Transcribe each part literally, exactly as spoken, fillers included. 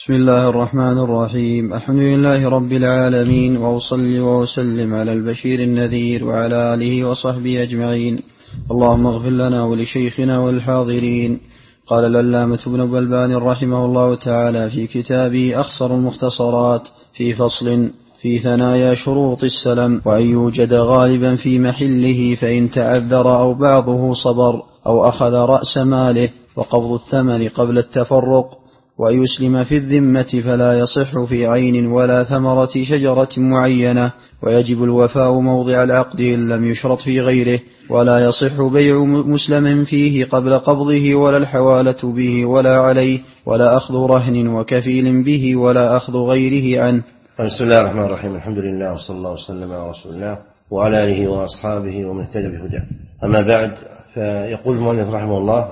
بسم الله الرحمن الرحيم. الحمد لله رب العالمين، وأصلي وأسلم على البشير النذير وعلى آله وصحبه أجمعين. اللهم اغفر لنا ولشيخنا والحاضرين. قال العلامة ابن بلبان رحمه الله تعالى في كتابه أخصر المختصرات في فصل في ثنايا شروط السلم: وأن يوجد غالبا في محله، فإن تعذر أو بعضه صبر أو أخذ رأس ماله، وقبض الثمن قبل التفرق، ويسلم في الذمة فلا يصح في عين ولا ثمرة شجرة معينة، ويجب الوفاء موضع العقد إن لم يشرط في غيره، ولا يصح بيع مسلم فيه قبل قبضه، ولا الحوالة به ولا عليه، ولا أخذ رهن وكفيل به، ولا أخذ غيره عنه. بسم الله الرحمن الرحيم. الحمد لله وصلى الله وسلم على رسول الله وعلى آله وأصحابه ومن اهتدى بهداه. أما بعد، فيقول المؤلف رحمه الله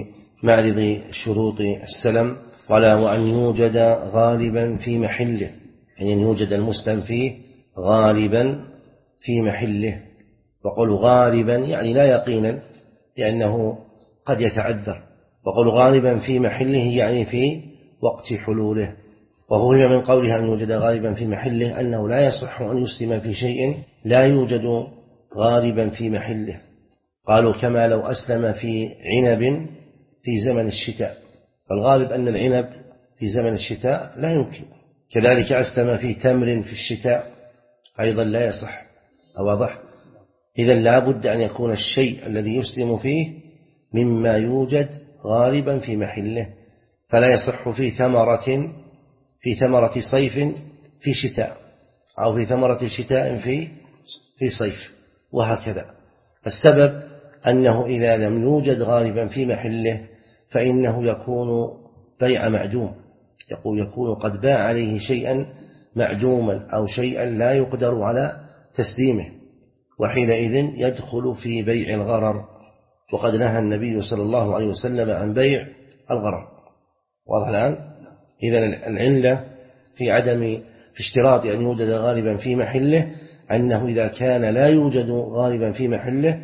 بمعرض شروط السلم: قال وأن يوجد غالبا في محله، يعني أن يوجد المسلم فيه غالبا في محله. وقول غالبا يعني لا يقينا، لأنه قد يتعذر. وقول غالبا في محله يعني في وقت حلوله. وهو من قولها أن يوجد غالبا في محله أنه لا يصح أن يسلم في شيء لا يوجد غالبا في محله. قالوا كما لو أسلم في عنب في زمن الشتاء، فالغالب أن العنب في زمن الشتاء لا يمكن. كذلك أسلم في تمر في الشتاء أيضا لا يصح. واضح؟ إذن لا بد أن يكون الشيء الذي يسلم فيه مما يوجد غالبا في محله، فلا يصح في ثمرة في ثمرة صيف في شتاء، أو في ثمرة شتاء في في صيف، وهكذا. السبب أنه إذا لم يوجد غالبا في محله فإنه يكون بيع معدوم، يقول يكون قد باع عليه شيئا معدوما أو شيئا لا يقدر على تسليمه، وحينئذ يدخل في بيع الغرر، وقد نهى النبي صلى الله عليه وسلم عن بيع الغرر. واضح الآن؟ إذن العلة في عدم في اشتراط أن يوجد غالبا في محله أنه إذا كان لا يوجد غالبا في محله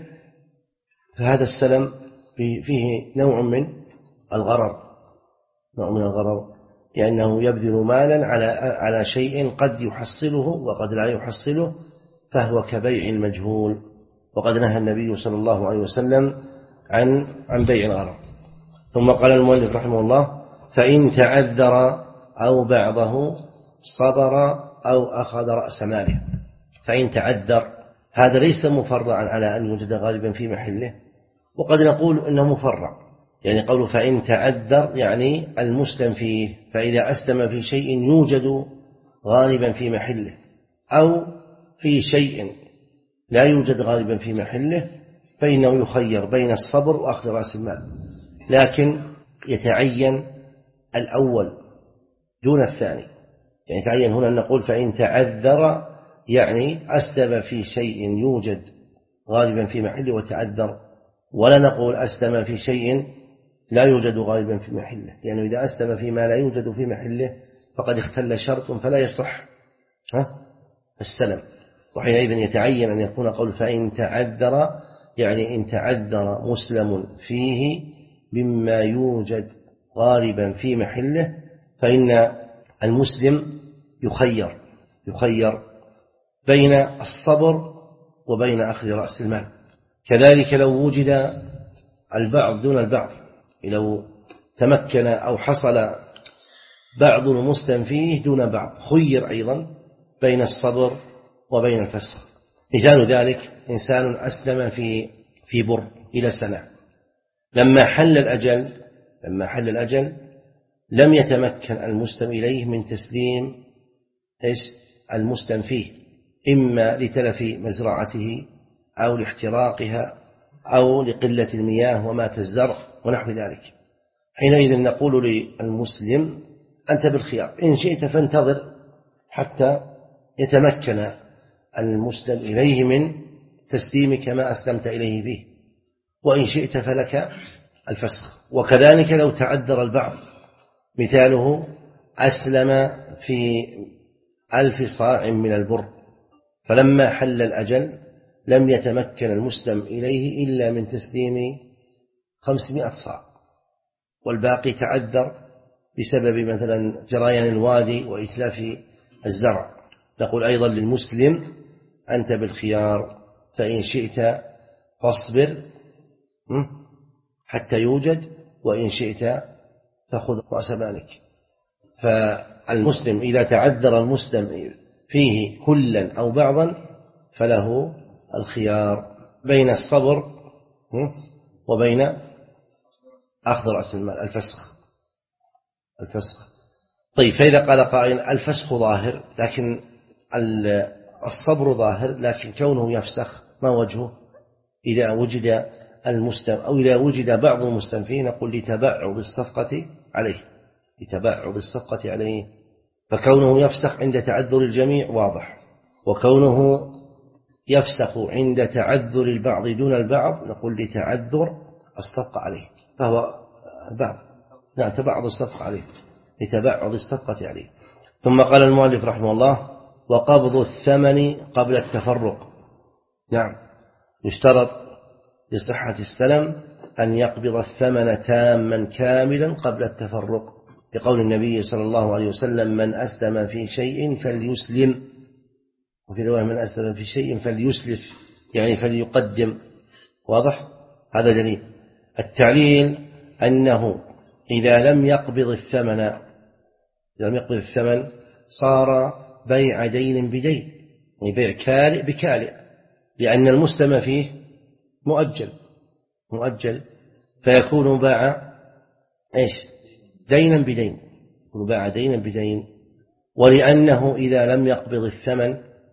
فهذا السلم فيه نوع من الغرر، نوع من الغرر، لأنه يبذل مالا على على شيء قد يحصله وقد لا يحصله، فهو كبيع المجهول. وقد نهى النبي صلى الله عليه وسلم عن عن بيع الغرر. ثم قال المؤلف رحمه الله: فإن تعذر أو بعضه صبر أو أخذ رأس ماله. فإن تعذر هذا ليس مفرعا على أن يوجد غالبا في محله، وقد نقول إنه مفرع، يعني قول فإن تعذر يعني المسلم فيه، فإذا أسلم في شيء يوجد غالبا في محله أو في شيء لا يوجد غالبا في محله فإنه يخير بين الصبر وأخذ رأس المال، لكن يتعين الأول دون الثاني. يعني يتعين هنا أن نقول فإن تعذر يعني أسلم في شيء يوجد غالبا في محله وتعذر، ولا نقول أسلم في شيء لا يوجد غالبا في محله، لأنه إذا أسلم فيما لا يوجد في محله فقد اختل شرط فلا يصح السلم. وحينئذ يتعين أن يكون قول فإن تعذر يعني إن تعذر مسلم فيه مما يوجد غالبا في محله فإن المسلم يخير يخير بين الصبر وبين أخذ رأس المال. كذلك لو وجد البعض دون البعض، لو تمكن أو حصل بعض المسلم فيه دون بعض خير أيضا بين الصبر وبين الفسخ. مثال ذلك: إنسان أسلم في في بر إلى سنة، لما حل الأجل لما حل الأجل لم يتمكن المسلم إليه من تسليم إيش المسلم فيه، إما لتلف مزرعته أو لاحتراقها أو لقلة المياه ومات الزرع ونحو ذلك. حينئذ نقول للمسلم أنت بالخيار، إن شئت فانتظر حتى يتمكن المسلم إليه من تسليمك ما أسلمت إليه به، وإن شئت فلك الفسخ. وكذلك لو تعذر البعض، مثاله أسلم في ألف صاع من البر، فلما حل الأجل لم يتمكن المسلم إليه إلا من تسليم خمسمائة صاع، والباقي تعذر بسبب مثلا جريان الوادي وإتلاف الزرع، نقول أيضا للمسلم أنت بالخيار، فإن شئت فاصبر حتى يوجد، وإن شئت فخذ رأس مالك. فالمسلم إذا تعذر المسلم فيه كلا أو بعضا فله الخيار بين الصبر وبين أخذ رأس المال، الفسخ الفسخ طيب، فإذا قال قائل الفسخ ظاهر لكن الصبر ظاهر، لكن كونه يفسخ ما وجهه؟ إذا وجد المستم أو إذا وجد بعض المستنفين نقول لتبعض الصفقة عليه، لتبعض الصفقة عليه. فكونه يفسخ عند تعذر الجميع واضح، وكونه يفسخ عند تعذر البعض دون البعض نقول لتعذر الصفقة عليه، فهو بعض نعم تبعض الصفقة عليه، لتبعض الصفقة عليه. ثم قال المؤلف رحمه الله: وقبض الثمن قبل التفرق. نعم، يشترط لصحة السلم أن يقبض الثمن تاما كاملا قبل التفرق، لقول النبي صلى الله عليه وسلم: من أسلم في شيء فليسلم، وفي رواية: من أسلم في شيء فليسلف، يعني فليقدم. واضح؟ هذا دليل. التعليل أنه إذا لم يقبض الثمن إذا لم يقبض الثمن صار بيع دين بدين، يعني بيع كالئ بكالئ، لأن المسلم فيه مؤجل مؤجل فيكون باع إيش؟ دينا بدين، يكون باع دينا بدين. ولأنه إذا لم يقبض الثمن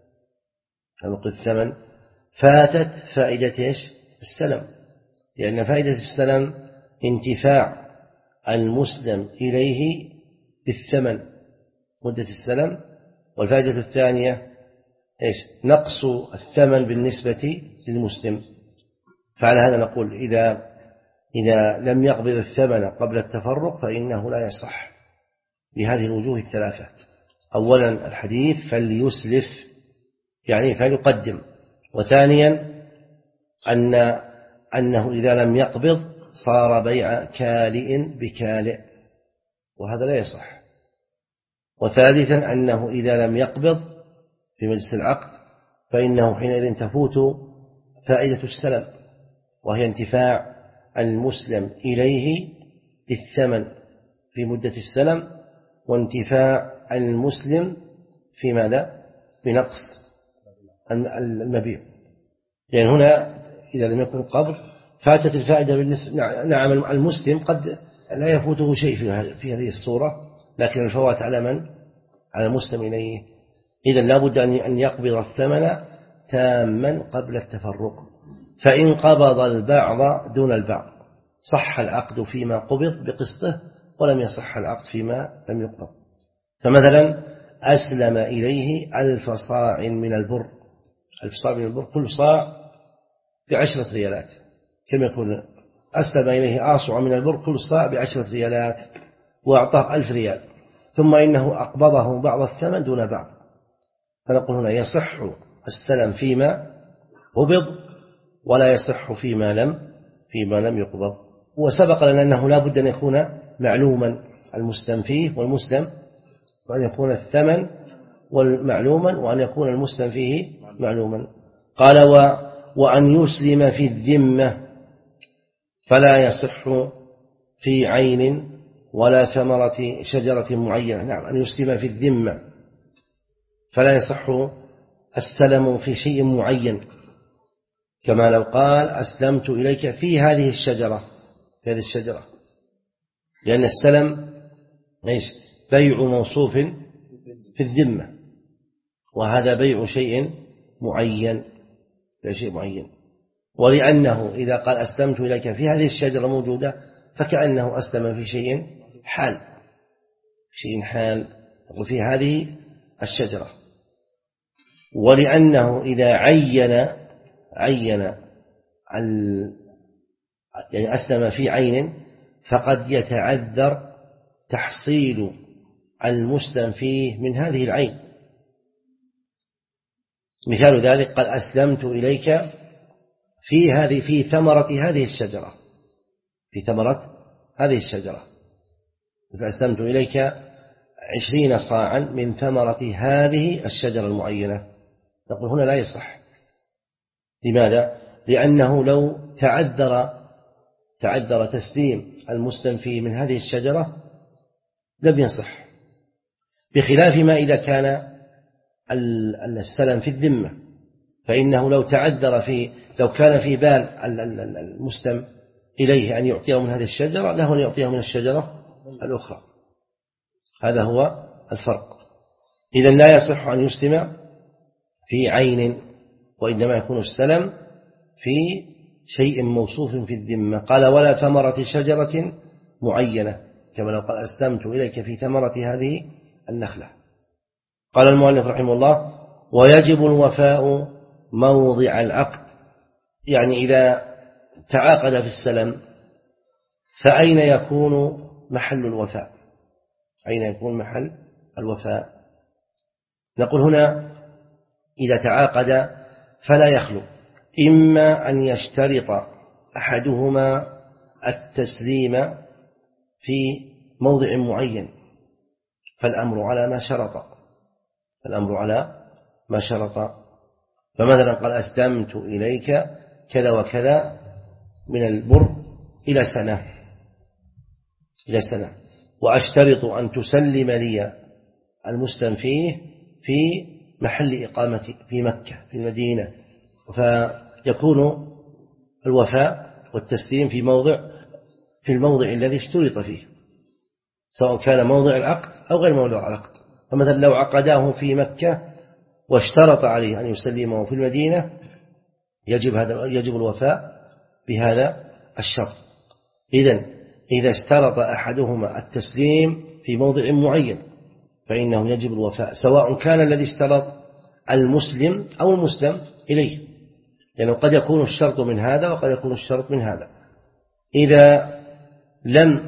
يقبض الثمن فاتت فائدة إيش؟ السلم، لأن فائدة السلم انتفاع المسلم إليه بالثمن مدة السلم، والفائدة الثانية إيش؟ نقص الثمن بالنسبة للمسلم. فعلى هذا نقول إذا إذا لم يقبض الثمن قبل التفرق فإنه لا يصح لهذه الوجوه الثلاثة. أولا الحديث فليسلف يعني فليقدم، وثانيا أن أنه إذا لم يقبض صار بيع كالئ بكالئ، وهذا لا يصح. وثالثا أنه إذا لم يقبض في مجلس العقد فإنه حينئذ تفوت فائدة السلم، وهي انتفاع المسلم إليه بالثمن في مدة السلم، وانتفاع المسلم في ماذا؟ بنقص المبيع. يعني هنا إذا لم يكن قبض فاتت الفائدة بالنسبة. نعم المسلم قد لا يفوته شيء في هذه الصورة، لكن الفوات على من؟ على المسلم إليه. إذن لا بد أن يقبض الثمن تاما قبل التفرق. فإن قبض البعض دون البعض صح العقد فيما قبض بقسطه، ولم يصح العقد فيما لم يقبض. فمثلا أسلم إليه ألف صاع من البر، ألف صاع من البر كل صاع بعشرة ريالات، كم يكون؟ أسلم إليه آصع من البر كل صاع بعشرة ريالات، وأعطاه ألف ريال، ثم إنه أقبضه بعض الثمن دون بعض، فنقول هنا يصح السلم فيما قبض ولا يصح فيما لم فيما لم يقبض. وسبق لنا أنه لا بد أن يكون معلوما المسلم فيه والمسلم، وأن يكون الثمن والمعلوما، وأن يكون المسلم فيه معلوما. قال و وأن يسلم في الذمة فلا يصح في عين ولا ثمرة شجرة معينة. نعم، أن يسلم في الذمة فلا يصح السلم في شيء معين، كما لو قال أسلمت إليك في هذه الشجرة في هذه الشجرة لأن السلم ليس بيع موصوف في الذمة، وهذا بيع شيء معين بيع شيء معين. ولأنه إذا قال أسلمت إليك في هذه الشجرة موجودة فكأنه أسلم في شيء حال شيء حال وفي هذه الشجرة. ولأنه إذا عين عين يعني أسلم في عين فقد يتعذر تحصيل المسلم فيه من هذه العين. مثال ذلك قال أسلمت إليك في هذه في ثمرة هذه الشجرة في ثمرة هذه الشجرة فأسلمت إليك عشرين صاعا من ثمرة هذه الشجرة المعينة، نقول هنا لا يصح. لماذا؟ لأنه لو تعذر تعذر تسليم المسلم فيه من هذه الشجرة لم يصح، بخلاف ما إذا كان السلم في الذمة، فإنه لو تعذر في لو كان في بال المسلم إليه أن يعطيه من هذه الشجرة له أن يعطيه من الشجرة الأخرى. هذا هو الفرق. إذن لا يصح أن يسلم في عين، وإنما يكون السلم في شيء موصوف في الذمة. قال ولا ثمرة شجرة معينة، كما لو قال أسلمت إليك في ثمرة هذه النخلة. قال المؤلف رحمه الله ويجب الوفاء موضع العقد، يعني إذا تعاقد في السلم فأين يكون محل الوفاء؟ أين يكون محل الوفاء؟ نقول هنا إذا تعاقد فلا يخلو إما أن يشترط أحدهما التسليم في موضع معين، فالأمر على ما شرط الأمر على ما شرط فمثلا قال أسلمت إليك كذا وكذا من البر إلى سنة إلى سنة وأشترط أن تسلم لي المسلم فيه في محل إقامتي في مكة في المدينة، فيكون الوفاء والتسليم في موضع في الموضع الذي اشترط فيه، سواء كان موضع العقد أو غير موضع العقد. فمثلا لو عقداه في مكة واشترط عليه أن يسلمه في المدينة يجب هذا يجب الوفاء بهذا الشرط. إذن إذا اشترط أحدهما التسليم في موضع معين فإنه يجب الوفاء، سواء كان الذي اشترط المسلم أو المسلم إليه، لأنه قد يكون الشرط من هذا وقد يكون الشرط من هذا. إذا لم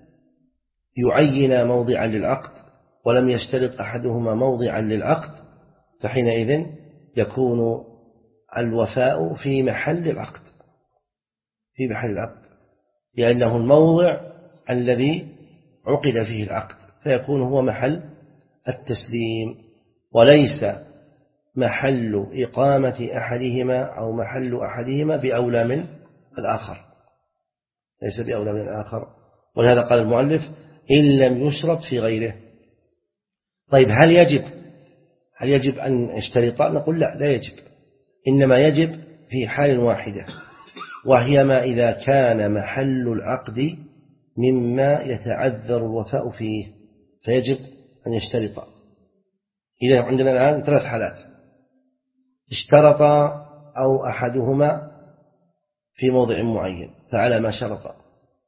يعين موضعا للعقد ولم يشترط أحدهما موضعا للعقد فحينئذ يكون الوفاء في محل العقد في محل العقد لأنه الموضع الذي عقد فيه العقد، فيكون هو محل التسليم وليس محل إقامة أحدهما أو محل أحدهما بأولى من الآخر، ليس بأولى من الآخر. ولهذا قال المؤلف إن لم يشرط في غيره. طيب هل يجب هل يجب أن اشترط؟ نقول لا لا يجب، إنما يجب في حال واحدة، وهي ما إذا كان محل العقد مما يتعذر الوفاء فيه فيجب أن يشترط. إذا عندنا الآن ثلاث حالات: اشترط أو أحدهما في موضع معين فعلى ما شرط،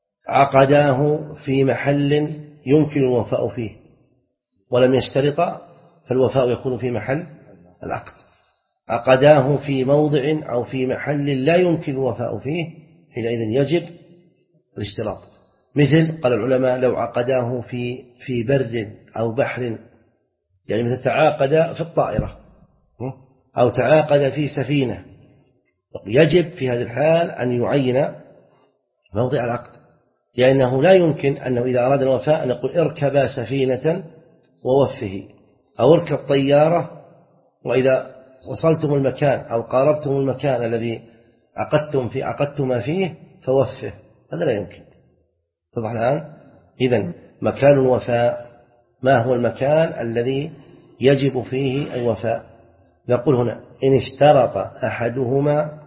عقداه في محل يمكن الوفاء فيه ولم يشترط فالوفاء يكون في محل العقد، عقداه في موضع أو في محل لا يمكن الوفاء فيه حينئذ يجب الاشتراط. مثل قال العلماء لو عقداه في في بر أو بحر، يعني مثل تعاقد في الطائرة أو تعاقد في سفينة، يجب في هذه الحال أن يعين موضع العقد، لأنه لا يمكن أنه إذا أراد الوفاء أن يقول اركب سفينة ووفه، أو اركب طيارة وإذا وصلتم المكان أو قاربتم المكان الذي عقدتم في عقدتما فيه فوفه، هذا لا يمكن. طبعا الآن إذن مكان الوفاء ما هو المكان الذي يجب فيه الوفاء؟ نقول هنا إن اشترط أحدهما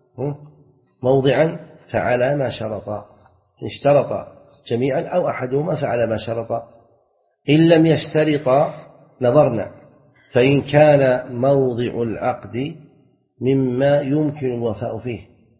موضعا فعلى ما شرط، إن اشترط جميعا أو أحدهما فعلى ما شرط. إن لم يشترط نظرنا، فإن كان موضع العقد مما يمكن الوفاء فيه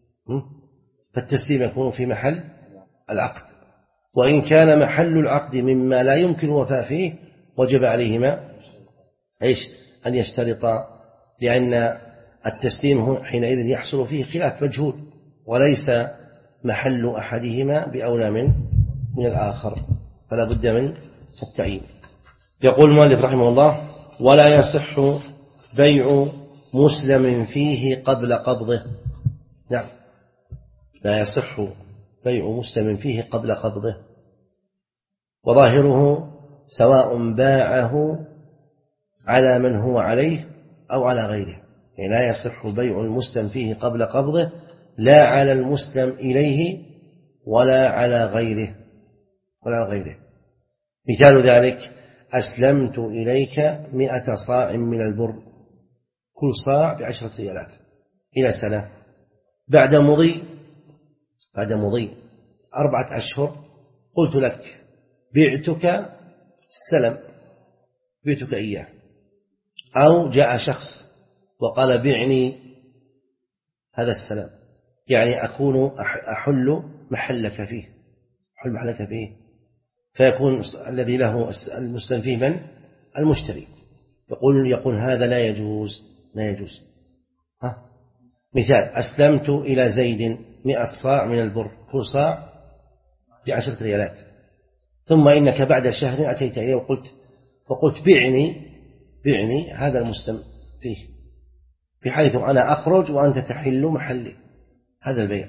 فالتسليم يكون في محل العقد، وإن كان محل العقد مما لا يمكن الوفاء فيه وجب عليهما إيش أن يشترطا، لأن التسليم حينئذ يحصل فيه خلاف مجهول وليس محل أحدهما بأولى من من الآخر، فلا بد من التعيين. يقول المؤلف رحمه الله ولا يصح بيع مسلم فيه قبل قبضه. نعم، لا يصح بيع مسلم فيه قبل قبضه. وظاهره سواء باعه على من هو عليه أو على غيره، يعني لا يصح بيع المسلم فيه قبل قبضه لا على المسلم إليه ولا على غيره ولا غيره. مثال ذلك: أسلمت إليك مئة صاع من البر، كل صاع بعشرة ريالات إلى سنة. بعد مضي بعد مضي أربعة أشهر قلت لك بعتك السلم، بعتك إياه. أو جاء شخص وقال بعني هذا السلم، يعني أكون أحل محلك فيه أحل محلك فيه فيكون الذي له المسلم فيه من؟ المشتري. يقول يقول هذا لا يجوز لا يجوز ها؟ مثال: أسلمت إلى زيد مئة صاع من البر، كل صاع بعشرة ريالات، ثم إنك بعد شهر أتيت إليه وقلت فقلت بعني بعني هذا المسلم فيه، بحيث أنا أخرج وأنت تحل محلي، هذا البيع.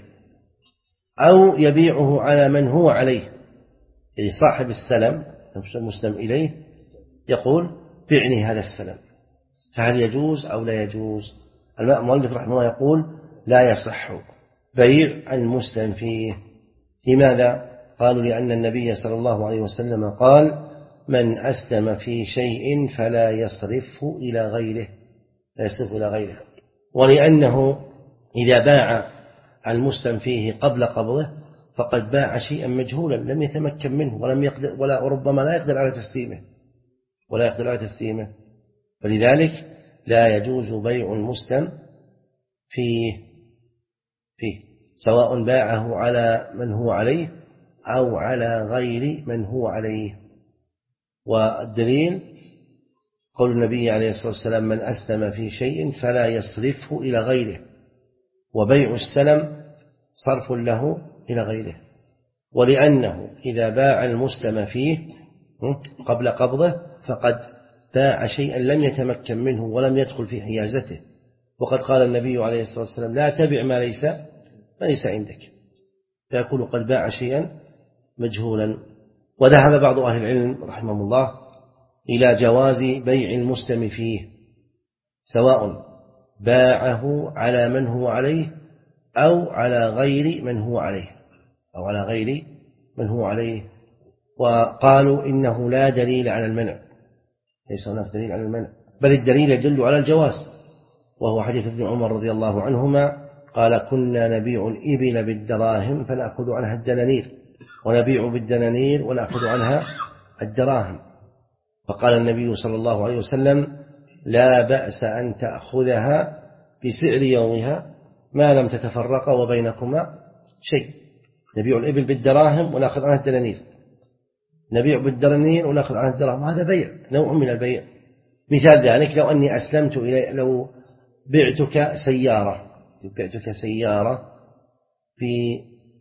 أو يبيعه على من هو عليه، يعني صاحب السلم المسلم إليه يقول بعني هذا السلم، فهل يجوز أو لا يجوز؟ المؤلف رحمه الله يقول لا يصح بيع المسلم فيه. لماذا؟ قالوا لأن النبي صلى الله عليه وسلم قال من أسلم في شيء فلا يصرفه إلى غيره لا يصرفه إلى غيره ولأنه إذا باع المسلم فيه قبل قبضه فقد باع شيئا مجهولا لم يتمكن منه ولم يقدر ولا وربما لا يقدر على تسليمه ولا يقدر على تسليمه فلذلك لا يجوز بيع المسلم فيه فيه سواء باعه على من هو عليه أو على غير من هو عليه. والدليل قول النبي عليه الصلاة والسلام من أسلم في شيء فلا يصرفه إلى غيره، وبيع السلم صرف له إلى غيره، ولأنه إذا باع المسلم فيه قبل قبضه فقد باع شيئا لم يتمكن منه ولم يدخل في حيازته، وقد قال النبي عليه الصلاة والسلام لا تبع ما ليس ما ليس عندك، فيكون قد باع شيئا مجهولا. وذهب بعض أهل العلم رحمه الله إلى جواز بيع المسلم فيه سواء باعه على من هو عليه أو على غير من هو عليه أو على غير من هو عليه وقالوا إنه لا دليل على المنع، ليس هناك دليل على المنع، بل الدليل يدل على الجواز، وهو حديث ابن عمر رضي الله عنهما قال كنا نبيع الإبل بالدراهم فنأخذ عنها الدنانير ونبيع بالدنانير ونأخذ عنها الدراهم، فقال النبي صلى الله عليه وسلم لا بأس أن تأخذها بسعر يومها ما لم تتفرق وبينكما شيء. نبيع الإبل بالدراهم ونأخذ عنها الدنانير، نبيع بالدنانير ونأخذ عنها الدراهم، هذا بيع نوع من البيع. مثال ذلك لو أني أسلمت إلي لو بعتك سيارة بعتك سيارة في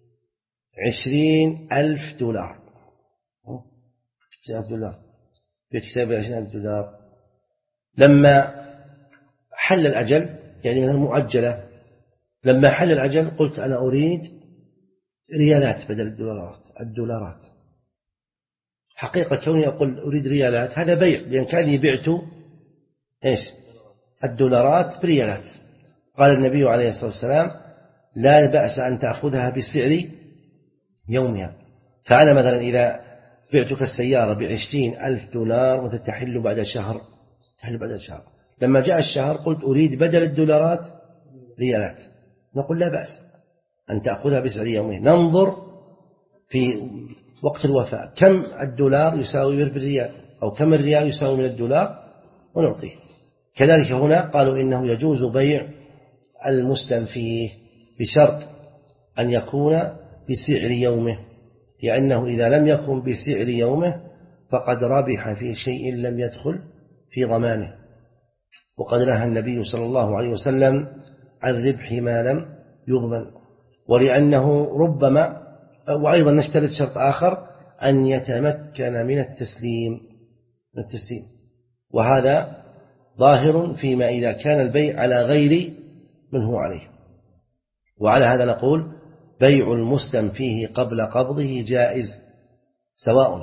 عشرين ألف دولار عشرين ألف دولار بعتك سيارة عشرين ألف دولار، لما حل الأجل يعني مثلا مؤجلة، لما حل الأجل قلت أنا أريد ريالات بدل الدولارات الدولارات حقيقة كوني أقول أريد ريالات هذا بيع، لأن كاني بعت إيش الدولارات بريالات. قال النبي عليه الصلاة والسلام لا بأس أن تأخذها بسعر يومها، فأنا مثلا إذا بعتك السيارة بعشرين ألف دولار وتتحل بعد شهر تحل بعد شهر، لما جاء الشهر قلت أريد بدل الدولارات ريالات، نقول لا بأس أن تأخذها بسعر يومها، ننظر في وقت الوفاء كم الدولار يساوي بالريال أو كم الريال يساوي من الدولار ونعطيه. كذلك هنا قالوا إنه يجوز بيع المسلم فيه بشرط أن يكون بسعر يومه، لأنه إذا لم يكن بسعر يومه فقد ربح في شيء لم يدخل في ضمانه، وقد نهى النبي صلى الله عليه وسلم عن ربح ما لم يضمن، ولأنه ربما وأيضا نشترط شرط آخر أن يتمكن من التسليم من التسليم وهذا ظاهر فيما إذا كان البيع على غير من هو عليه. وعلى هذا نقول بيع المسلم فيه قبل قبضه جائز سواء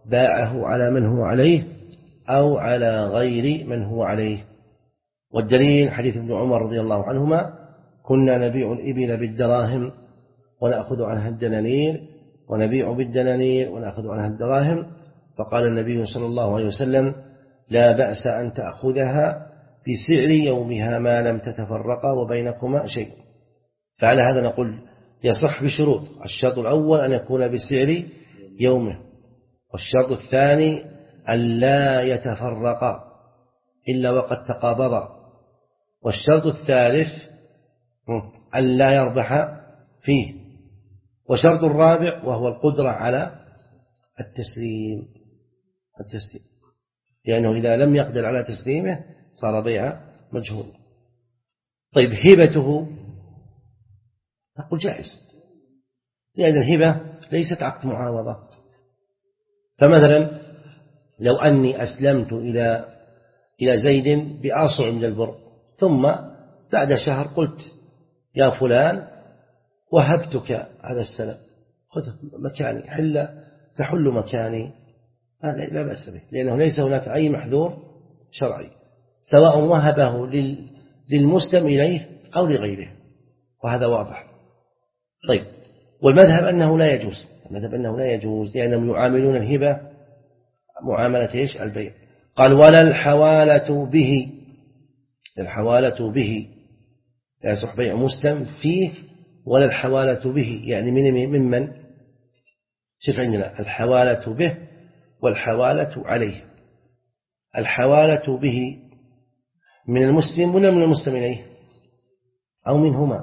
باعه على من هو عليه أو على غير من هو عليه. والدليل حديث ابن عمر رضي الله عنهما: كنا نبيع الإبل بالدراهم ونأخذ عنها الدنانير، ونبيع بالدنانير ونأخذ عنها الدراهم. فقال النبي صلى الله عليه وسلم: لا بأس أن تأخذها بسعر يومها ما لم تتفرقا وبينكما شيء. فعلى هذا نقول يصح بشروط: الشرط الأول أن يكون بسعر يومه، والشرط الثاني أن لا يتفرقا إلا وقد تقابضا، والشرط الثالث أن لا يربح فيه، وشرط الرابع وهو القدرة على التسليم التسليم لأنه إذا لم يقدر على تسليمه صار بيع مجهول. طيب هبته نقول جائز، لأن الهبة ليست عقد معاوضة. فمثلا لو أني أسلمت إلى إلى زيد بأصع من البر، ثم بعد شهر قلت: يا فلان وهبتك هذا السلم، خذ مكاني، حل تحل مكاني، لا بأس به، لأنه ليس هناك أي محذور شرعي، سواء وهبه للمسلم إليه أو لغيره، وهذا واضح. طيب، والمذهب أنه لا يجوز، المذهب أنه لا يجوز لأنهم يعاملون الهبة معاملة إيش؟ البيع. قال: ولا الحوالة به، الحوالة به لا يصح بيع مسلم فيه، ولا الحوالة به، يعني من ممن شوف عندنا الحوالة به والحوالة عليه. الحوالة به من المسلم ولا من المسلم إليه أو منهما؟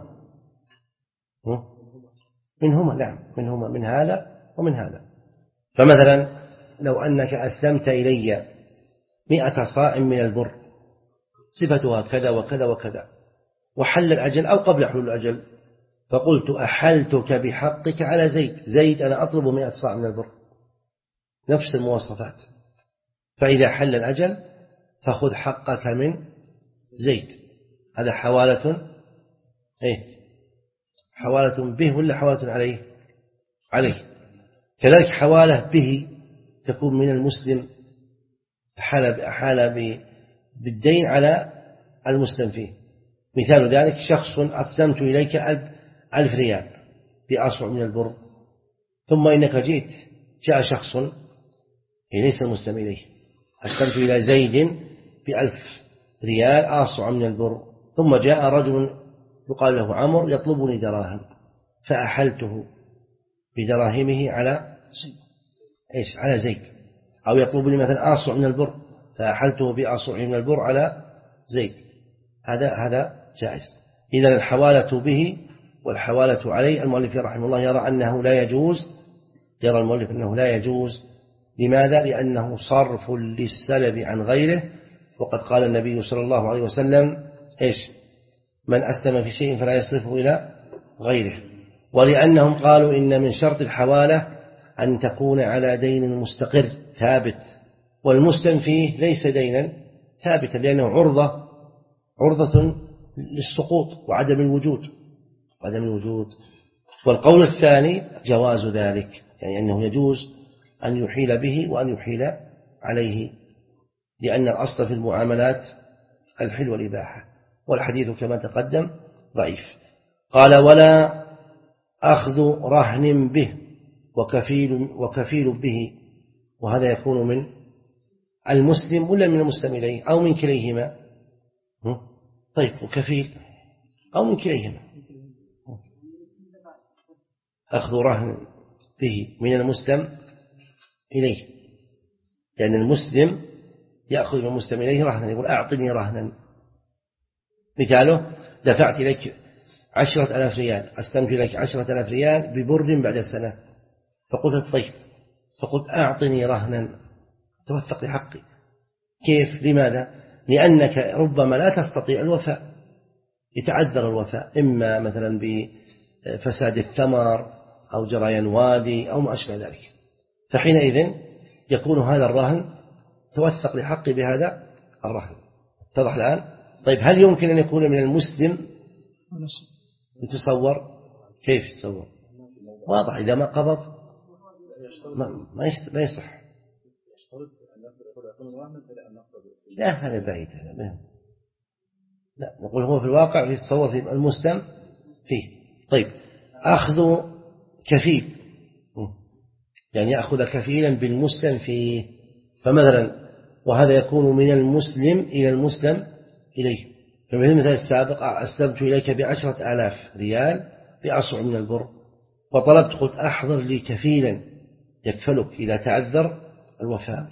منهما، نعم منهما، من هذا ومن هذا. فمثلا لو أنك أسلمت إلي مئة صاع من البر صفتها كذا وكذا وكذا، وحل الأجل أو قبل حلول الأجل، فقلت: أحلتك بحقك على زيد، زيد أنا أطلب مئة صاع من البر، نفس المواصفات، فإذا حل الأجل فخذ حقك من زيد. هذا حوالة إيه؟ حوالة به ولا حوالة عليه؟ عليه. كذلك حوالة به تكون من المسلم، حال حال بالدين على المسلم فيه. مثال ذلك: شخص أسلمت إليك ألف ريال بأصع من البر، ثم إنك جئت جاء شخص ليس المسلم إليه، أسلمت إلى زيد بألف ريال أصع من البر، ثم جاء رجل يقال له عمر يطلبني دراهم، فأحلته بدراهمه على إيش؟ على زيد. أو يطلبني مثلا أصع من البر، فأحلته بأصع من البر على زيد، هذا هذا جائز. إذن الحوالة به والحوالة عليه، المؤلف رحمه الله يرى أنه لا يجوز، يرى المؤلف أنه لا يجوز. لماذا؟ لأنه صرف للسلب عن غيره، وقد قال النبي صلى الله عليه وسلم: إيش؟ من أسلم في شيء فلا يصرفه إلى غيره. ولأنهم قالوا إن من شرط الحوالة أن تكون على دين مستقر ثابت، والمسلم فيه ليس دينا ثابتا، لأنه عرضة عرضة للسقوط وعدم الوجود وعدم الوجود. والقول الثاني جواز ذلك، يعني أنه يجوز أن يحيل به وأن يحيل عليه، لأن الأصل في المعاملات الحل والإباحة، والحديث كما تقدم ضعيف. قال: ولا أخذ رهن به وكفيل, وكفيل به، وهذا يكون من المسلم ولا من المسلم إليه أو من كليهما؟ طيب، وكفيل أو من كليهما. أخذ رهن به من المسلم إليه، لأن المسلم يأخذ من المسلم إليه رهنا، يقول: أعطني رهنا. مثاله: دفعت إليك عشرة ألاف ريال، أسلمت إليك عشرة ألاف ريال ببر بعد سنة، فقلت: طيب، فقلت: أعطني رهنا توثق لحقي. كيف؟ لماذا؟ لأنك ربما لا تستطيع الوفاء، يتعذر الوفاء، إما مثلا بفساد الثمر أو جريان وادي أو ما أشبه ذلك، فحينئذ يكون هذا الرهن توثق لحقي بهذا الرهن. اتضح الآن؟ طيب، هل يمكن أن يكون من المسلم؟ يتصور. كيف يتصور؟ واضح، إذا ما قبض ما ما يصح لا هذا بعيد. لا نقول هو في الواقع يتصور في المسلم فيه. طيب أخذ كفيل، يعني يأخذ كفيلا بالمسلم فيه، فمثلا وهذا يكون من المسلم إلى المسلم إليه. فمثل المثال السابق أسلمت إليك بعشرة آلاف ريال بأصع من البر، وطلبت قلت أحضر لي كفيلا يكفلك إذا تعذر الوفاء.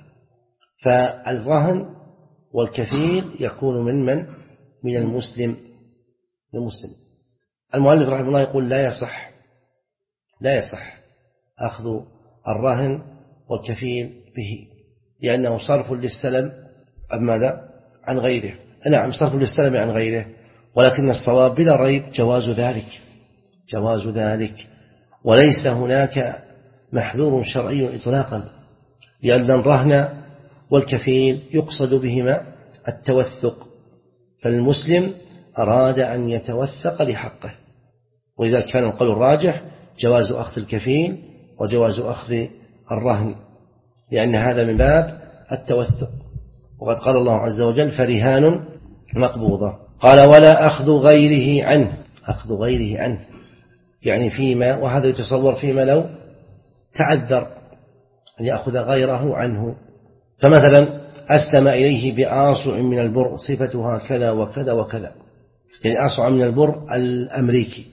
فالرهن والكفيل يكون من من من المسلم من المسلم. المؤلف رحمه الله يقول لا يصح لا يصح أخذ الرهن والكفيل به، لأنه صرف للسلم عن ماذا؟ عن غيره. نعم صرف للسلم عن غيره، ولكن الصواب بلا ريب جواز ذلك جواز ذلك وليس هناك محذور شرعي إطلاقا، لأن الرهن والكفيل يقصد بهما التوثق، فالمسلم أراد أن يتوثق لحقه، وإذا كان القول الراجح جواز أخذ الكفيل وجواز أخذ الرهن، لأن هذا من باب التوثق. وقد قال الله عز وجل فرهان مقبوضة. قال ولا أخذ غيره عنه، أخذ غيره عنه يعني فيما، وهذا يتصور فيما لو تعذر أن يأخذ غيره عنه. فمثلا أسلم إليه بآصع من البر صفتها كذا وكذا وكذا، يعني آصع من البر الأمريكي،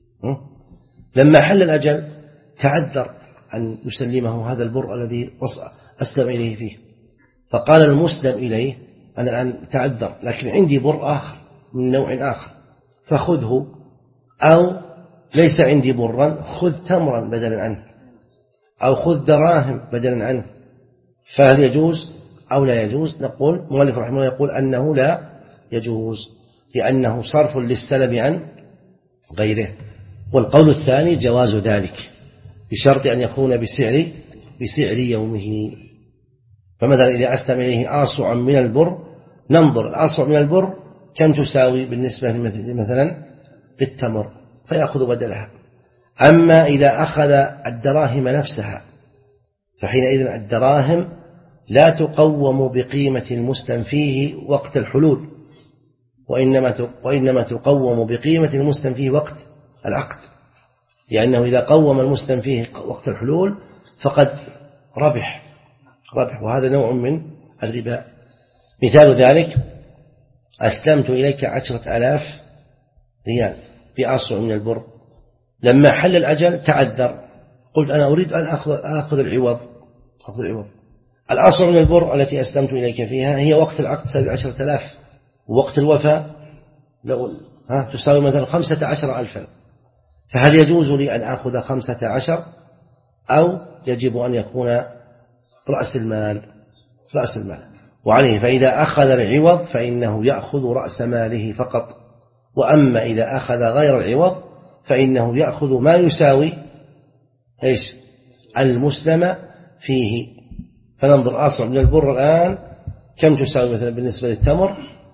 لما حل الأجل تعذر أن يسلمه هذا البر الذي أسلم إليه فيه، فقال المسلم إليه أنا الآن تعذر لكن عندي بر آخر من نوع آخر فخذه، أو ليس عندي برا خذ تمرا بدلا عنه، أو خذ دراهم بدلا عنه، فهل يجوز أو لا يجوز؟ نقول مؤلف رحمه الله يقول أنه لا يجوز، لأنه صرف للسلب عن غيره. والقول الثاني جواز ذلك بشرط أن يكون بسعر بسعر يومه. فمثلا إذا أسلم إليه آصع من البر ننظر الآصع من البر كم تساوي بالنسبة مثلا بالتمر فيأخذ بدلها. أما إذا أخذ الدراهم نفسها فحينئذ الدراهم لا تقوم بقيمة المسلم فيه وقت الحلول، وإنما وإنما تقوم بقيمة المسلم فيه وقت العقد، لأنه إذا قوم المسلم فيه وقت الحلول فقد ربح ربح وهذا نوع من الربا. مثال ذلك أسلمت إليك عشرة آلاف ريال بأصع من البر، لما حل الأجل تعذر قلت أنا أريد أن أخذ, أخذ العوض أخذ العوض الأصع من البر التي أسلمت إليك فيها هي وقت العقد تساوي عشرة آلاف، ووقت الوفاء لو ها تساوي مثلا خمسة عشر ألفا، فهل يجوز لي أن أخذ خمسة عشر أو يجب أن يكون رأس المال رأس المال وعليه؟ فإذا أخذ العوض فإنه يأخذ رأس ماله فقط، وأما إذا أخذ غير العوض فإنه يأخذ ما يساوي إيش المسلم فيه. فننظر أصع من البر الآن كم تساوي مثلا بالنسبة للتمر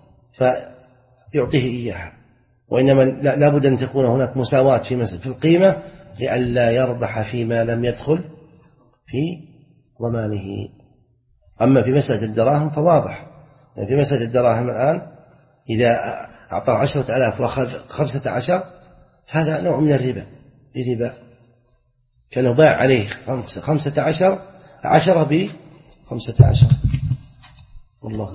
فيعطيه إياها، وإنما لا بد أن تكون هناك مساواة في في القيمة لئلا يربح فيما لم يدخل في ضمانه. أما في مسألة الدراهم فواضح، يعني في مسألة الدراهم الآن إذا أعطاه عشرة آلاف وأخذ خمسة عشر هذا نوع من الربا الربا كانوا باع عليه خمسة عشر عشرة بخمسة عشر. والله